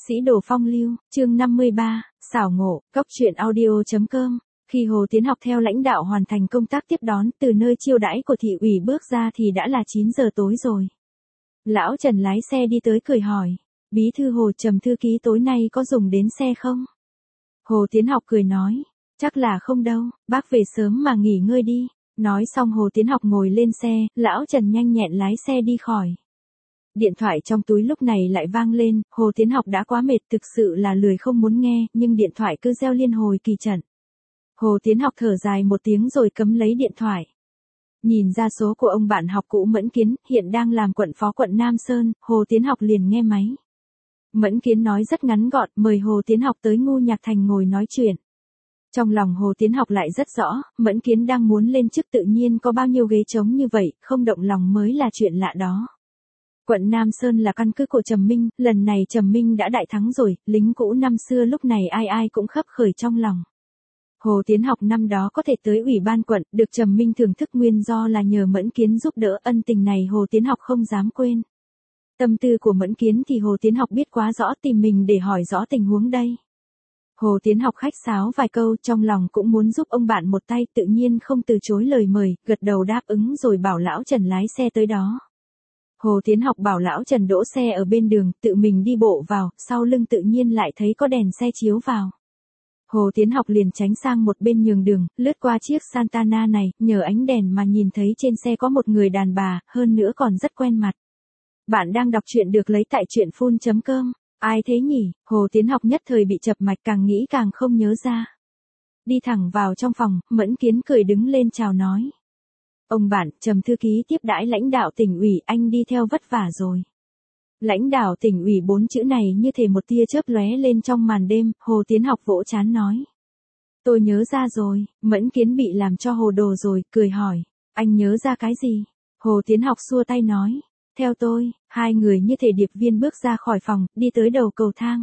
Sĩ đồ phong lưu, chương 53, xảo ngộ, góc truyện audio.com. Khi Hồ Tiến Học theo lãnh đạo hoàn thành công tác tiếp đón từ nơi chiêu đãi của thị ủy bước ra thì đã là 9 giờ tối rồi. Lão Trần lái xe đi tới cười hỏi, bí thư Hồ Trầm thư ký tối nay có dùng đến xe không? Hồ Tiến Học cười nói, chắc là không đâu, bác về sớm mà nghỉ ngơi đi. Nói xong Hồ Tiến Học ngồi lên xe, lão Trần nhanh nhẹn lái xe đi khỏi. Điện thoại trong túi lúc này lại vang lên, Hồ Tiến Học đã quá mệt thực sự là lười không muốn nghe, nhưng điện thoại cứ reo liên hồi kỳ trận. Hồ Tiến Học thở dài một tiếng rồi cấm lấy điện thoại. Nhìn ra số của ông bạn học cũ Mẫn Kiến, hiện đang làm quận phó quận Nam Sơn, Hồ Tiến Học liền nghe máy. Mẫn Kiến nói rất ngắn gọn, mời Hồ Tiến Học tới Ngu Nhạc Thành ngồi nói chuyện. Trong lòng Hồ Tiến Học lại rất rõ, Mẫn Kiến đang muốn lên chức tự nhiên có bao nhiêu ghế trống như vậy, không động lòng mới là chuyện lạ đó. Quận Nam Sơn là căn cứ của Trầm Minh, lần này Trầm Minh đã đại thắng rồi, lính cũ năm xưa lúc này ai ai cũng khấp khởi trong lòng. Hồ Tiến Học năm đó có thể tới ủy ban quận, được Trầm Minh thưởng thức nguyên do là nhờ Mẫn Kiến giúp đỡ, ân tình này Hồ Tiến Học không dám quên. Tâm tư của Mẫn Kiến thì Hồ Tiến Học biết quá rõ, tìm mình để hỏi rõ tình huống đây. Hồ Tiến Học khách sáo vài câu, trong lòng cũng muốn giúp ông bạn một tay, tự nhiên không từ chối lời mời, gật đầu đáp ứng rồi bảo lão Trần lái xe tới đó. Hồ Tiến Học bảo lão Trần đỗ xe ở bên đường, tự mình đi bộ vào, sau lưng tự nhiên lại thấy có đèn xe chiếu vào. Hồ Tiến Học liền tránh sang một bên nhường đường, lướt qua chiếc Santana này, nhờ ánh đèn mà nhìn thấy trên xe có một người đàn bà, hơn nữa còn rất quen mặt. Bạn đang đọc truyện được lấy tại truyện.com. Ai thế nhỉ? Hồ Tiến Học nhất thời bị chập mạch, càng nghĩ càng không nhớ ra. Đi thẳng vào trong phòng, Mẫn Kiến cười đứng lên chào nói. Ông bạn, Trầm thư ký tiếp đãi lãnh đạo tỉnh ủy, anh đi theo vất vả rồi. Lãnh đạo tỉnh ủy 4 chữ này như thể một tia chớp lóe lên trong màn đêm, Hồ Tiến Học vỗ trán nói. Tôi nhớ ra rồi, Mẫn Kiến bị làm cho hồ đồ rồi, cười hỏi. Anh nhớ ra cái gì? Hồ Tiến Học xua tay nói. Theo tôi, hai người như thể điệp viên bước ra khỏi phòng, đi tới đầu cầu thang.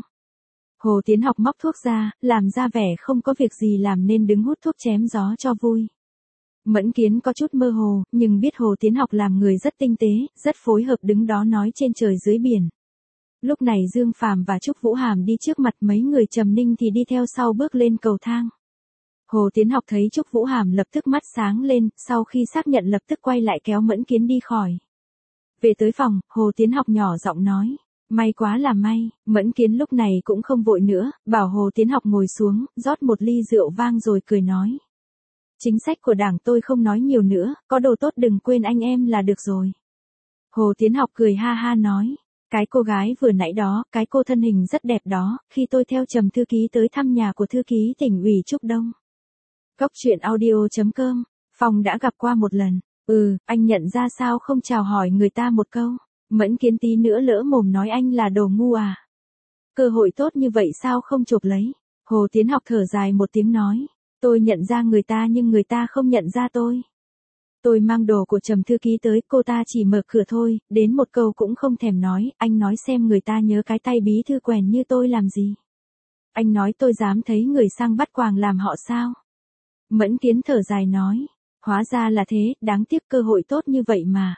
Hồ Tiến Học móc thuốc ra, làm ra vẻ không có việc gì làm nên đứng hút thuốc chém gió cho vui. Mẫn Kiến có chút mơ hồ, nhưng biết Hồ Tiến Học làm người rất tinh tế, rất phối hợp, đứng đó nói trên trời dưới biển. Lúc này Dương Phàm và Trúc Vũ Hàm đi trước mặt, mấy người Trầm Ninh thì đi theo sau bước lên cầu thang. Hồ Tiến Học thấy Trúc Vũ Hàm lập tức mắt sáng lên, sau khi xác nhận lập tức quay lại kéo Mẫn Kiến đi khỏi. Về tới phòng, Hồ Tiến Học nhỏ giọng nói. May quá là may, Mẫn Kiến lúc này cũng không vội nữa, bảo Hồ Tiến Học ngồi xuống, rót một ly rượu vang rồi cười nói. Chính sách của đảng tôi không nói nhiều nữa, có đồ tốt đừng quên anh em là được rồi. Hồ Tiến Học cười ha ha nói. Cái cô gái vừa nãy đó, cái cô thân hình rất đẹp đó, khi tôi theo Trầm thư ký tới thăm nhà của thư ký tỉnh ủy Trúc Đông. Góc truyện audio.com, Phong đã gặp qua một lần. Anh nhận ra sao không chào hỏi người ta một câu. Mẫn Kiến tí nữa lỡ mồm nói anh là đồ ngu à. Cơ hội tốt như vậy sao không chộp lấy. Hồ Tiến Học thở dài một tiếng nói. Tôi nhận ra người ta nhưng người ta không nhận ra tôi. Tôi mang đồ của Trầm thư ký tới, cô ta chỉ mở cửa thôi, đến một câu cũng không thèm nói, anh nói xem người ta nhớ cái tay bí thư quèn như tôi làm gì. Anh nói tôi dám thấy người sang bắt quàng làm họ sao. Mẫn Kiến thở dài nói. Hóa ra là thế, đáng tiếc cơ hội tốt như vậy mà.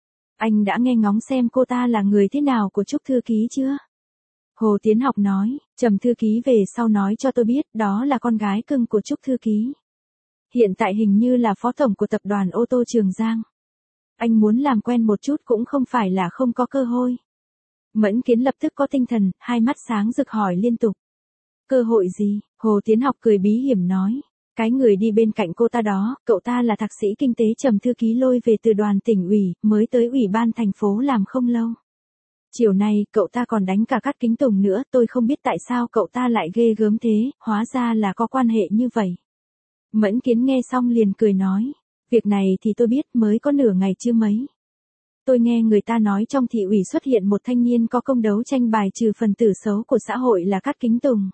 Anh đã nghe ngóng xem cô ta là người thế nào của Trúc thư ký chưa? Hồ Tiến Học nói, Trầm thư ký về sau nói cho tôi biết, đó là con gái cưng của Trúc thư ký. Hiện tại hình như là phó tổng của tập đoàn ô tô Trường Giang. Anh muốn làm quen một chút cũng không phải là không có cơ hội. Mẫn Kiến lập tức có tinh thần, hai mắt sáng rực hỏi liên tục. Cơ hội gì? Hồ Tiến Học cười bí hiểm nói. Cái người đi bên cạnh cô ta đó, cậu ta là thạc sĩ kinh tế Trầm thư ký lôi về từ đoàn tỉnh ủy, mới tới ủy ban thành phố làm không lâu. Chiều nay, cậu ta còn đánh cả Cát Kính Tùng nữa, tôi không biết tại sao cậu ta lại ghê gớm thế, hóa ra là có quan hệ như vậy. Mẫn Kiến nghe xong liền cười nói, việc này thì tôi biết, mới có nửa ngày chưa mấy. Tôi nghe người ta nói trong thị ủy xuất hiện một thanh niên có công đấu tranh bài trừ phần tử xấu của xã hội là Cát Kính Tùng.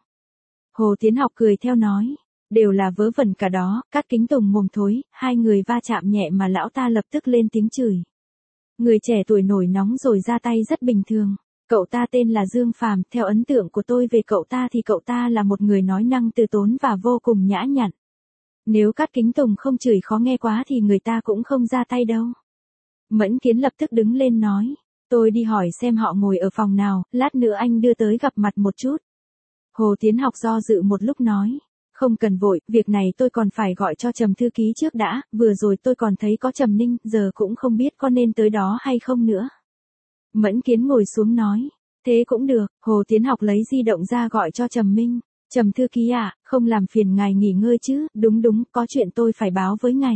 Hồ Tiến Học cười theo nói. Đều là vớ vẩn cả đó, Cát Kính Tùng mồm thối, hai người va chạm nhẹ mà lão ta lập tức lên tiếng chửi. Người trẻ tuổi nổi nóng rồi ra tay rất bình thường. Cậu ta tên là Dương Phàm, theo ấn tượng của tôi về cậu ta thì cậu ta là một người nói năng từ tốn và vô cùng nhã nhặn. Nếu Cát Kính Tùng không chửi khó nghe quá thì người ta cũng không ra tay đâu. Mẫn Kiến lập tức đứng lên nói. Tôi đi hỏi xem họ ngồi ở phòng nào, lát nữa anh đưa tới gặp mặt một chút. Hồ Tiến Học do dự một lúc nói. Không cần vội, việc này tôi còn phải gọi cho Trầm thư ký trước đã, vừa rồi tôi còn thấy có Trầm Ninh, giờ cũng không biết có nên tới đó hay không nữa. Mẫn Kiến ngồi xuống nói. Thế cũng được, Hồ Tiến Học lấy di động ra gọi cho Trầm Minh. Trầm thư ký à, không làm phiền ngài nghỉ ngơi chứ, đúng, có chuyện tôi phải báo với ngài.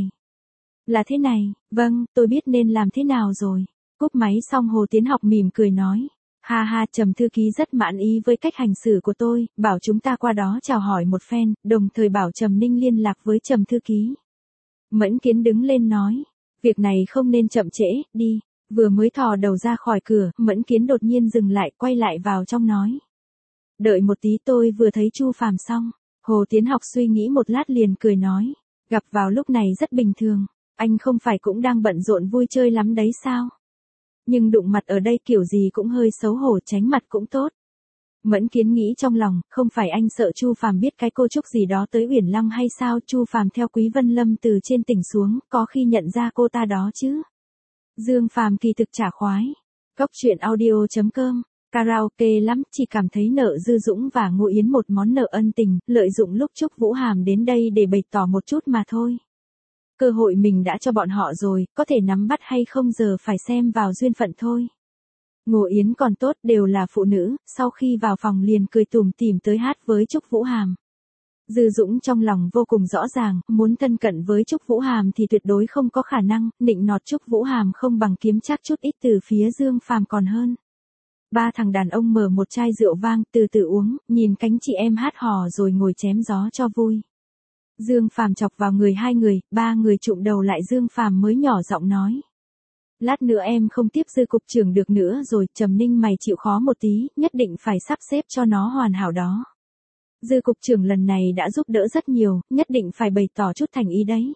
Là thế này, vâng, tôi biết nên làm thế nào rồi. Cúp máy xong Hồ Tiến Học mỉm cười nói. Ha ha, Trầm thư ký rất mãn ý với cách hành xử của tôi, bảo chúng ta qua đó chào hỏi một phen, đồng thời bảo Trầm Ninh liên lạc với Trầm thư ký. Mẫn Kiến đứng lên nói. Việc này không nên chậm trễ, đi. Vừa mới thò đầu ra khỏi cửa, Mẫn Kiến đột nhiên dừng lại, quay lại vào trong nói. Đợi một tí, tôi vừa thấy Chu Phàm xong. Hồ Tiến Học suy nghĩ một lát liền cười nói. Gặp vào lúc này rất bình thường. Anh không phải cũng đang bận rộn vui chơi lắm đấy sao? Nhưng đụng mặt ở đây kiểu gì cũng hơi xấu hổ, tránh mặt cũng tốt. Mẫn Kiến nghĩ trong lòng, không phải anh sợ Chu Phàm biết cái cô Trúc gì đó tới Uyển Lăng hay sao? Chu Phàm theo Quý Vân Lâm từ trên tỉnh xuống, có khi nhận ra cô ta đó chứ. Dương Phàm kỳ thực chả khoái. Cóc truyện audio.com, karaoke lắm, chỉ cảm thấy nợ Dư Dũng và Ngô Yến một món nợ ân tình, lợi dụng lúc Trúc Vũ Hàm đến đây để bày tỏ một chút mà thôi. Cơ hội mình đã cho bọn họ rồi, có thể nắm bắt hay không giờ phải xem vào duyên phận thôi. Ngô Yến còn tốt, đều là phụ nữ, sau khi vào phòng liền cười tủm tỉm tới hát với Trúc Vũ Hàm. Dư Dũng trong lòng vô cùng rõ ràng, muốn thân cận với Trúc Vũ Hàm thì tuyệt đối không có khả năng, nịnh nọt Trúc Vũ Hàm không bằng kiếm chắc chút ít từ phía Dương Phàm còn hơn. Ba thằng đàn ông mở một chai rượu vang, từ từ uống, nhìn cánh chị em hát hò rồi ngồi chém gió cho vui. Dương Phàm chọc vào người hai người, ba người chụm đầu lại, Dương Phàm mới nhỏ giọng nói. Lát nữa em không tiếp Dư cục trưởng được nữa rồi, Trầm Ninh mày chịu khó một tí, nhất định phải sắp xếp cho nó hoàn hảo đó. Dư cục trưởng lần này đã giúp đỡ rất nhiều, nhất định phải bày tỏ chút thành ý đấy.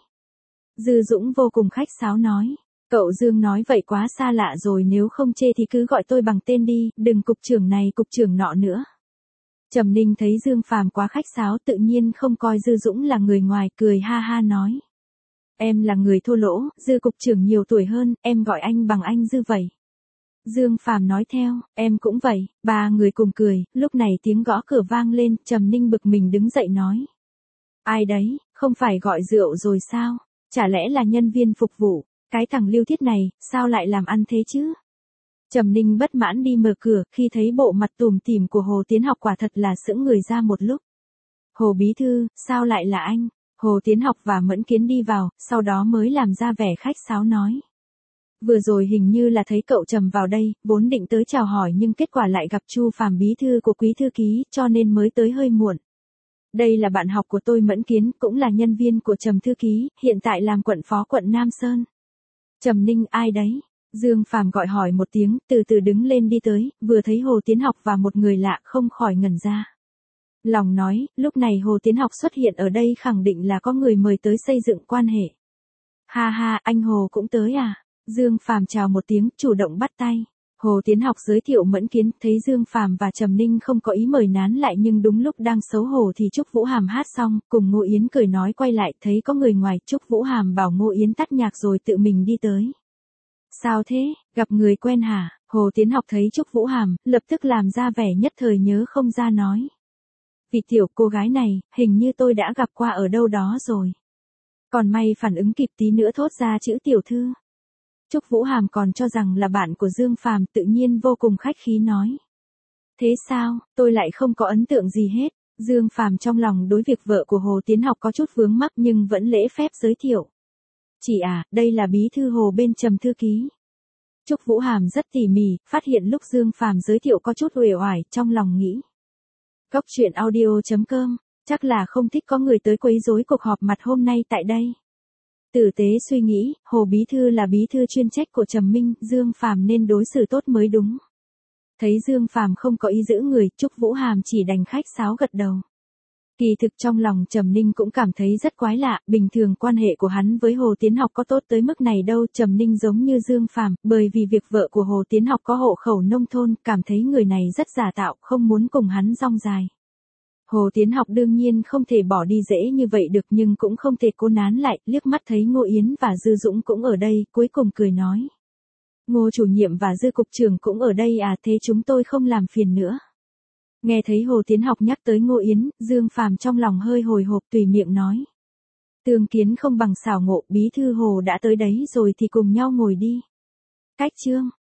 Dư Dũng vô cùng khách sáo nói. Cậu Dương nói vậy quá xa lạ rồi, nếu không chê thì cứ gọi tôi bằng tên đi, đừng cục trưởng này cục trưởng nọ nữa. Trầm Ninh thấy Dương Phàm quá khách sáo tự nhiên không coi Dư Dũng là người ngoài, cười ha ha nói. Em là người thô lỗ, Dư cục trưởng nhiều tuổi hơn, em gọi anh bằng anh Dư vậy. Dương Phàm nói theo, em cũng vậy, ba người cùng cười, lúc này tiếng gõ cửa vang lên, Trầm Ninh bực mình đứng dậy nói. Ai đấy, không phải gọi rượu rồi sao, chả lẽ là nhân viên phục vụ, cái thằng Lưu Thiết này, sao lại làm ăn thế chứ? Trầm Ninh bất mãn đi mở cửa, khi thấy bộ mặt tủm tỉm của Hồ Tiến Học quả thật là sững người ra một lúc. Hồ bí thư, sao lại là anh? Hồ Tiến Học và Mẫn Kiến đi vào, sau đó mới làm ra vẻ khách sáo nói. Vừa rồi hình như là thấy cậu Trầm vào đây, vốn định tới chào hỏi nhưng kết quả lại gặp Chu Phàm bí thư của Quý thư ký, cho nên mới tới hơi muộn. Đây là bạn học của tôi Mẫn Kiến, cũng là nhân viên của Trầm thư ký, hiện tại làm quận phó quận Nam Sơn. Trầm Ninh, ai đấy? Dương Phàm gọi hỏi một tiếng, từ từ đứng lên đi tới, vừa thấy Hồ Tiến Học và một người lạ không khỏi ngẩn ra. Lòng nói, lúc này Hồ Tiến Học xuất hiện ở đây khẳng định là có người mời tới xây dựng quan hệ. Ha ha, anh Hồ cũng tới à? Dương Phàm chào một tiếng, chủ động bắt tay. Hồ Tiến Học giới thiệu Mẫn Kiến, thấy Dương Phàm và Trầm Ninh không có ý mời nán lại nhưng đúng lúc đang xấu hổ thì Trúc Vũ Hàm hát xong, cùng Ngô Yến cười nói quay lại, thấy có người ngoài, Trúc Vũ Hàm bảo Ngô Yến tắt nhạc rồi tự mình đi tới. Sao thế, gặp người quen hả? Hồ Tiến Học thấy Trúc Vũ Hàm, lập tức làm ra vẻ nhất thời nhớ không ra nói. Vì tiểu cô gái này, hình như tôi đã gặp qua ở đâu đó rồi. Còn may phản ứng kịp tí nữa thốt ra chữ tiểu thư. Trúc Vũ Hàm còn cho rằng là bạn của Dương Phàm, tự nhiên vô cùng khách khí nói. Thế sao, tôi lại không có ấn tượng gì hết. Dương Phàm trong lòng đối việc vợ của Hồ Tiến Học có chút vướng mắc nhưng vẫn lễ phép giới thiệu. Chị à, đây là bí thư Hồ bên Trầm thư ký. Trúc Vũ Hàm rất tỉ mỉ, phát hiện lúc Dương Phàm giới thiệu có chút uể oải, trong lòng nghĩ. Cóc truyện audio.com, chắc là không thích có người tới quấy rối cuộc họp mặt hôm nay tại đây. Tử tế suy nghĩ, Hồ bí thư là bí thư chuyên trách của Trầm Minh, Dương Phàm nên đối xử tốt mới đúng. Thấy Dương Phàm không có ý giữ người, Trúc Vũ Hàm chỉ đành khách sáo gật đầu. Kỳ thực trong lòng Trầm Ninh cũng cảm thấy rất quái lạ, bình thường quan hệ của hắn với Hồ Tiến Học có tốt tới mức này đâu. Trầm Ninh giống như Dương Phàm, bởi vì việc vợ của Hồ Tiến Học có hộ khẩu nông thôn, cảm thấy người này rất giả tạo, không muốn cùng hắn rong dài. Hồ Tiến Học đương nhiên không thể bỏ đi dễ như vậy được nhưng cũng không thể cố nán lại, liếc mắt thấy Ngô Yến và Dư Dũng cũng ở đây, cuối cùng cười nói. Ngô chủ nhiệm và Dư cục trưởng cũng ở đây à, thế chúng tôi không làm phiền nữa. Nghe thấy Hồ Tiến Học nhắc tới Ngô Yến, Dương Phàm trong lòng hơi hồi hộp tùy miệng nói. Tương kiến không bằng xảo ngộ, bí thư Hồ đã tới đấy rồi thì cùng nhau ngồi đi. Cách Trương,